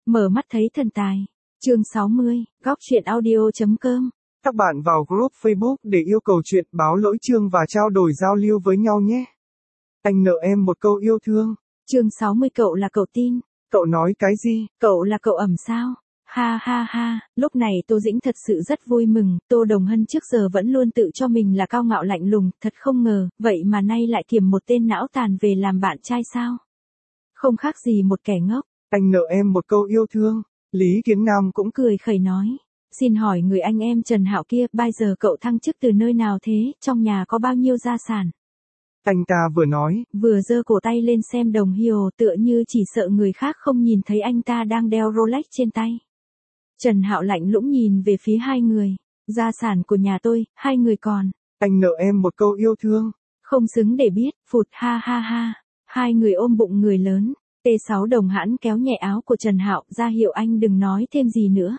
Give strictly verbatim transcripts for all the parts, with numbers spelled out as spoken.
Mở mắt thấy thần tài. Chương sáu mươi, góc truyện audio.com. Các bạn vào group Facebook để yêu cầu chuyện, báo lỗi chương và trao đổi giao lưu với nhau nhé. Anh nợ em một câu yêu thương. Chương sáu mươi cậu là cậu tin. Cậu nói cái gì? Cậu là cậu ẩm sao? Ha ha ha, lúc này Tô Dĩnh thật sự rất vui mừng, Tô Đồng Hân trước giờ vẫn luôn tự cho mình là cao ngạo lạnh lùng, thật không ngờ, vậy mà nay lại kiềm một tên não tàn về làm bạn trai sao? Không khác gì một kẻ ngốc. Anh nợ em một câu yêu thương. Lý Kiến Nam cũng cười khẩy nói. Xin hỏi người anh em Trần Hạo kia, bây giờ cậu thăng chức từ nơi nào thế, trong nhà có bao nhiêu gia sản? Anh ta vừa nói, vừa giơ cổ tay lên xem đồng hồ, tựa như chỉ sợ người khác không nhìn thấy anh ta đang đeo Rolex trên tay. Trần Hạo lạnh lùng nhìn về phía hai người. Gia sản của nhà tôi, hai người còn. Anh nợ em một câu yêu thương. Không xứng để biết, phụt ha ha ha. Hai người ôm bụng người lớn. T sáu Đồng hãn kéo nhẹ áo của Trần Hạo, ra hiệu anh đừng nói thêm gì nữa.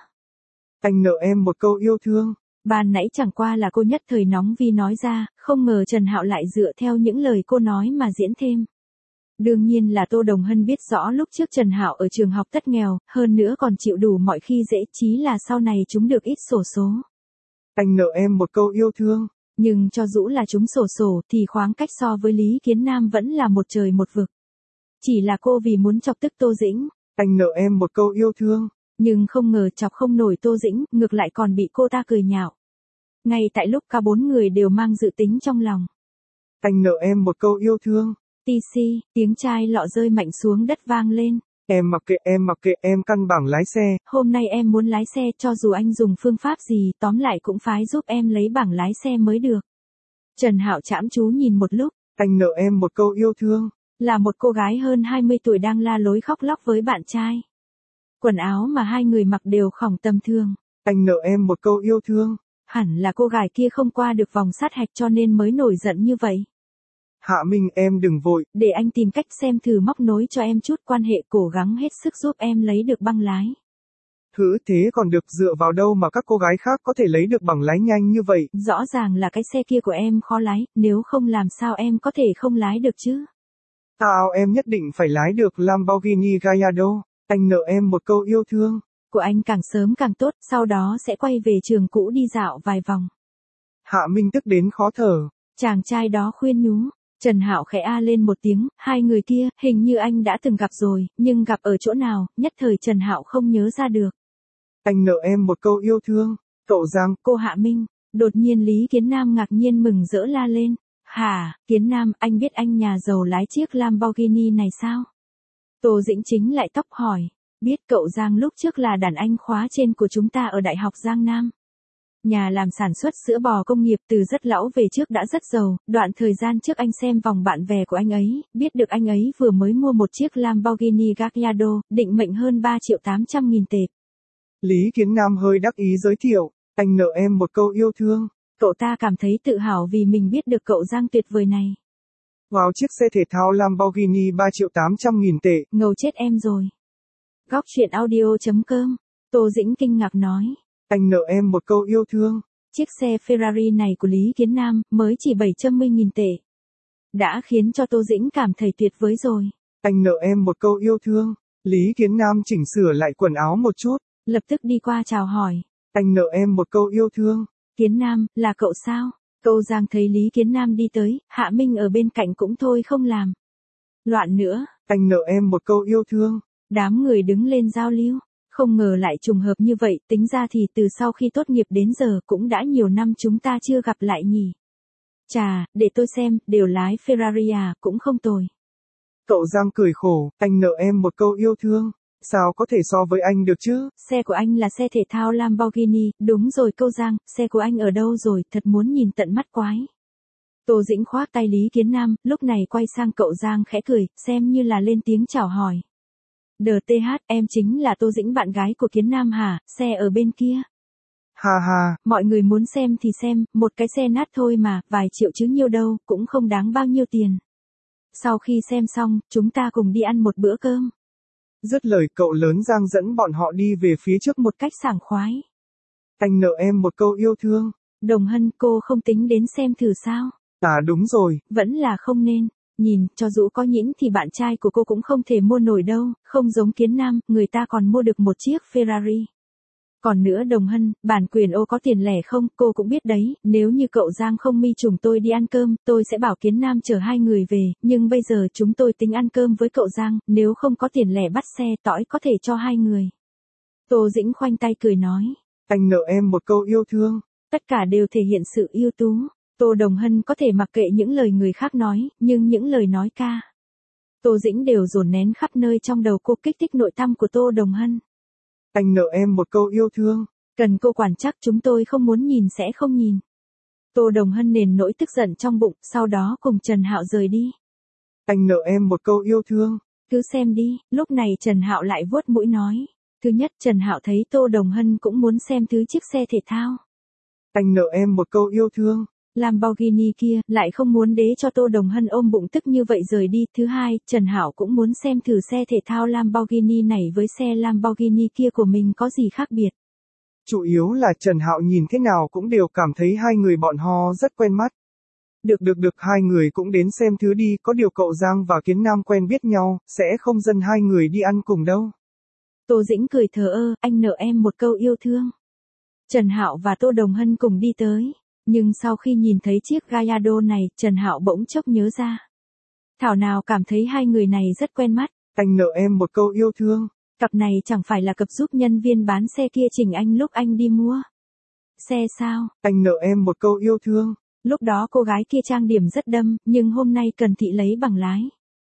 Anh nợ em một câu yêu thương. Ban nãy chẳng qua là cô nhất thời nóng vì nói ra, không ngờ Trần Hạo lại dựa theo những lời cô nói mà diễn thêm. Đương nhiên là Tô Đồng Hân biết rõ lúc trước Trần Hạo ở trường học tất nghèo, hơn nữa còn chịu đủ mọi khi dễ, chí là sau này chúng được ít xổ số. Anh nợ em một câu yêu thương. Nhưng cho dù là chúng sổ sổ thì khoảng cách so với Lý Kiến Nam vẫn là một trời một vực. Chỉ là cô vì muốn chọc tức Tô Dĩnh. Anh nợ em một câu yêu thương. Nhưng không ngờ chọc không nổi Tô Dĩnh, ngược lại còn bị cô ta cười nhạo. Ngay tại lúc cả bốn người đều mang dự tính trong lòng. Anh nợ em một câu yêu thương. Tì xì, tiếng chai lọ rơi mạnh xuống đất vang lên. Em mặc kệ, em mặc kệ, em căn bảng lái xe. Hôm nay em muốn lái xe, cho dù anh dùng phương pháp gì, tóm lại cũng phải giúp em lấy bảng lái xe mới được. Trần Hạo chăm chú nhìn một lúc. Anh nợ em một câu yêu thương. Là một cô gái hơn hai mươi tuổi đang la lối khóc lóc với bạn trai. Quần áo mà hai người mặc đều khỏng tầm thường. Anh nợ em một câu yêu thương. Hẳn là cô gái kia không qua được vòng sát hạch cho nên mới nổi giận như vậy. Hạ Minh, em đừng vội. Để anh tìm cách xem thử móc nối cho em chút quan hệ, cố gắng hết sức giúp em lấy được băng lái. Hử, thế còn được, dựa vào đâu mà các cô gái khác có thể lấy được bằng lái nhanh như vậy? Rõ ràng là cái xe kia của em khó lái, nếu không làm sao em có thể không lái được chứ? Tao em nhất định phải lái được Lamborghini Gallardo. Anh nợ em một câu yêu thương. Của anh càng sớm càng tốt, sau đó sẽ quay về trường cũ đi dạo vài vòng. Hạ Minh tức đến khó thở. Chàng trai đó khuyên nhủ. Trần Hạo khẽ a lên một tiếng, hai người kia, hình như anh đã từng gặp rồi, nhưng gặp ở chỗ nào, nhất thời Trần Hạo không nhớ ra được. Anh nợ em một câu yêu thương. Cậu Giang. Cô Hạ Minh. Đột nhiên Lý Kiến Nam ngạc nhiên mừng rỡ la lên. Hả, Kiến Nam, anh biết anh nhà giàu lái chiếc Lamborghini này sao? Tô Dĩnh chính lại tóc hỏi. Biết, cậu Giang lúc trước là đàn anh khóa trên của chúng ta ở Đại học Giang Nam. Nhà làm sản xuất sữa bò công nghiệp từ rất lão về trước đã rất giàu, đoạn thời gian trước anh xem vòng bạn bè của anh ấy, biết được anh ấy vừa mới mua một chiếc Lamborghini Gallardo, định mệnh hơn ba triệu tám trăm nghìn tệ. Lý Kiến Nam hơi đắc ý giới thiệu, anh nợ em một câu yêu thương. Cậu ta cảm thấy tự hào vì mình biết được cậu Giang tuyệt vời này. Wow, chiếc xe thể thao Lamborghini ba triệu tám trăm nghìn tệ. Ngầu chết em rồi. Góc truyện audio.com. Tô Dĩnh kinh ngạc nói. Anh nợ em một câu yêu thương. Chiếc xe Ferrari này của Lý Kiến Nam mới chỉ bảy trăm mươi nghìn tệ. Đã khiến cho Tô Dĩnh cảm thấy tuyệt vời rồi. Anh nợ em một câu yêu thương. Lý Kiến Nam chỉnh sửa lại quần áo một chút. Lập tức đi qua chào hỏi. Anh nợ em một câu yêu thương. Kiến Nam, là cậu sao? Tô Giang thấy Lý Kiến Nam đi tới, Hạ Minh ở bên cạnh cũng thôi không làm. Loạn nữa. Anh nợ em một câu yêu thương. Đám người đứng lên giao lưu. Không ngờ lại trùng hợp như vậy, tính ra thì từ sau khi tốt nghiệp đến giờ cũng đã nhiều năm chúng ta chưa gặp lại nhỉ. Chà, để tôi xem, đều lái Ferrari à, cũng không tồi. Cậu Giang cười khổ, anh nợ em một câu yêu thương. Sao có thể so với anh được chứ? Xe của anh là xe thể thao Lamborghini, đúng rồi câu Giang, xe của anh ở đâu rồi, thật muốn nhìn tận mắt quái. Tô Dĩnh khoác tay Lý Kiến Nam, lúc này quay sang cậu Giang khẽ cười, xem như là lên tiếng chào hỏi. đê tê hát, em chính là Tô Dĩnh bạn gái của Kiến Nam hả, xe ở bên kia. Ha ha. Mọi người muốn xem thì xem, một cái xe nát thôi mà, vài triệu chứ nhiêu đâu, cũng không đáng bao nhiêu tiền. Sau khi xem xong, chúng ta cùng đi ăn một bữa cơm. Dứt lời cậu lớn Giang dẫn bọn họ đi về phía trước một cách sảng khoái. Anh nợ em một câu yêu thương. Đồng Hân, cô không tính đến xem thử sao? À đúng rồi. Vẫn là không nên. Nhìn, cho dù có nhĩn thì bạn trai của cô cũng không thể mua nổi đâu, không giống Kiến Nam, người ta còn mua được một chiếc Ferrari. Còn nữa Đồng Hân, bản quyền ô có tiền lẻ không, cô cũng biết đấy, nếu như cậu Giang không mi trùng tôi đi ăn cơm, tôi sẽ bảo Kiến Nam chở hai người về, nhưng bây giờ chúng tôi tính ăn cơm với cậu Giang, nếu không có tiền lẻ bắt xe tỏi có thể cho hai người. Tô Dĩnh khoanh tay cười nói. Anh nợ em một câu yêu thương. Tất cả đều thể hiện sự yêu tú. Tô Đồng Hân có thể mặc kệ những lời người khác nói, nhưng những lời nói ca Tô Dĩnh đều dồn nén khắp nơi trong đầu cô, kích thích nội tâm của Tô Đồng Hân. Anh nợ em một câu yêu thương. Cần cô quản chắc chúng tôi không muốn nhìn sẽ không nhìn. Tô Đồng Hân nền nỗi tức giận trong bụng, sau đó cùng Trần Hạo rời đi. Anh nợ em một câu yêu thương. Cứ xem đi, lúc này Trần Hạo lại vuốt mũi nói. Thứ nhất, Trần Hạo thấy Tô Đồng Hân cũng muốn xem thứ chiếc xe thể thao. Anh nợ em một câu yêu thương. Lamborghini kia, lại không muốn để cho Tô Đồng Hân ôm bụng tức như vậy rời đi. Thứ hai, Trần Hạo cũng muốn xem thử xe thể thao Lamborghini này với xe Lamborghini kia của mình có gì khác biệt. Chủ yếu là Trần Hạo nhìn thế nào cũng đều cảm thấy hai người bọn họ rất quen mắt. Được được được, hai người cũng đến xem thứ đi, có điều cậu Giang và Kiến Nam quen biết nhau, sẽ không dần hai người đi ăn cùng đâu. Tô Dĩnh cười thờ ơ, anh nợ em một câu yêu thương. Trần Hạo và Tô Đồng Hân cùng đi tới, nhưng sau khi nhìn thấy chiếc Gallardo này, Trần Hạo bỗng chốc nhớ ra. Thảo nào cảm thấy hai người này rất quen mắt. Anh nợ em một câu yêu thương. Cặp này chẳng phải là cặp giúp nhân viên bán xe kia chỉnh anh lúc anh đi mua xe sao? Anh nợ em một câu yêu thương. Lúc đó cô gái kia trang điểm rất đâm, nhưng hôm nay Cần Thị lấy bằng lái,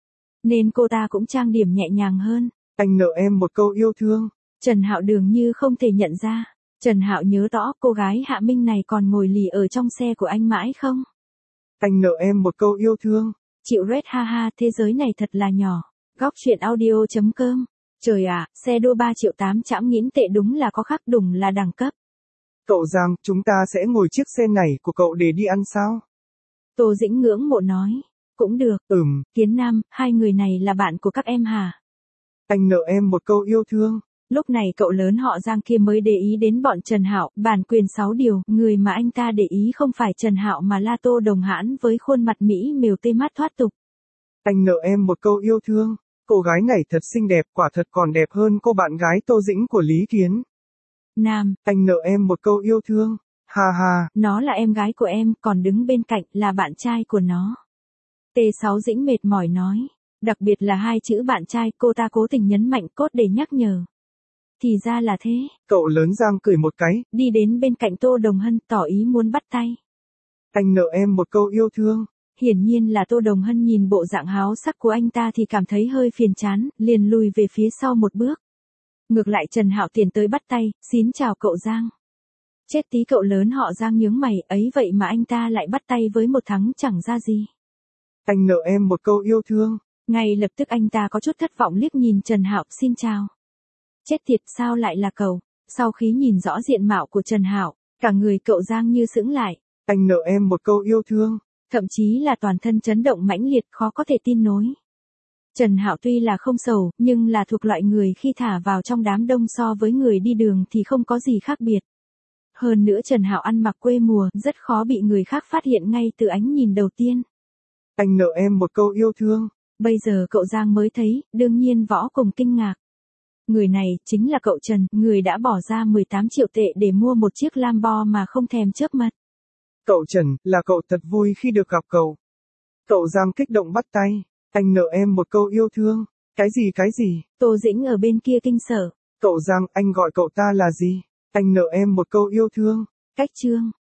nên cô ta cũng trang điểm nhẹ nhàng hơn. Anh nợ em một câu yêu thương. Trần Hạo dường như không thể nhận ra. Trần Hạo nhớ rõ cô gái Hạ Minh này còn ngồi lì ở trong xe của anh mãi không? Anh nợ em một câu yêu thương. Chịu Red ha ha, thế giới này thật là nhỏ. Góc truyện audio chấm com. Trời ạ, xe đua ba triệu tám chẵm nghìn tệ đúng là có khắc, đủng là đẳng cấp. Cậu Giang, chúng ta sẽ ngồi chiếc xe này của cậu để đi ăn sao? Tô Dĩnh ngưỡng mộ nói. Cũng được. Ừm. Kiến Nam, hai người này là bạn của các em hả? Anh nợ em một câu yêu thương. Lúc này cậu lớn họ Giang kia mới để ý đến bọn Trần Hạo, bản quyền sáu điều, người mà anh ta để ý không phải Trần Hạo mà là Tô Đồng Hãn với khuôn mặt mỹ miều tê mắt thoát tục. Anh nợ em một câu yêu thương. Cô gái này thật xinh đẹp, quả thật còn đẹp hơn cô bạn gái Tô Dĩnh của Lý Kiến. Nam, anh nợ em một câu yêu thương. Ha ha. Nó là em gái của em, còn đứng bên cạnh là bạn trai của nó. T sáu Dĩnh mệt mỏi nói. Đặc biệt là hai chữ bạn trai, cô ta cố tình nhấn mạnh cốt để nhắc nhở. Thì ra là thế. Cậu lớn Giang cười một cái, đi đến bên cạnh Tô Đồng Hân tỏ ý muốn bắt tay. Anh nợ em một câu yêu thương. Hiển nhiên là Tô Đồng Hân nhìn bộ dạng háo sắc của anh ta thì cảm thấy hơi phiền chán, liền lùi về phía sau một bước. Ngược lại Trần Hạo tiến tới bắt tay, xin chào cậu Giang. Chết tí, cậu lớn họ Giang nhướng mày, ấy vậy mà anh ta lại bắt tay với một thằng chẳng ra gì. Anh nợ em một câu yêu thương. Ngay lập tức anh ta có chút thất vọng liếc nhìn Trần Hạo, xin chào. Chết thiệt, sao lại là cậu? Sau khi nhìn rõ diện mạo của Trần Hạo, cả người cậu Giang như sững lại. Anh nợ em một câu yêu thương. Thậm chí là toàn thân chấn động mãnh liệt, khó có thể tin nối. Trần Hạo tuy là không sầu, nhưng là thuộc loại người khi thả vào trong đám đông so với người đi đường thì không có gì khác biệt. Hơn nữa Trần Hạo ăn mặc quê mùa, rất khó bị người khác phát hiện ngay từ ánh nhìn đầu tiên. Anh nợ em một câu yêu thương. Bây giờ cậu Giang mới thấy, đương nhiên võ cùng kinh ngạc. Người này, chính là cậu Trần, người đã bỏ ra mười tám triệu tệ để mua một chiếc Lambo mà không thèm chớp mắt. Cậu Trần, là cậu thật vui khi được gặp cậu. Cậu Giang kích động bắt tay. Anh nợ em một câu yêu thương. Cái gì cái gì? Tô Dĩnh ở bên kia kinh sợ. Cậu Giang, anh gọi cậu ta là gì? Anh nợ em một câu yêu thương. Cách chương.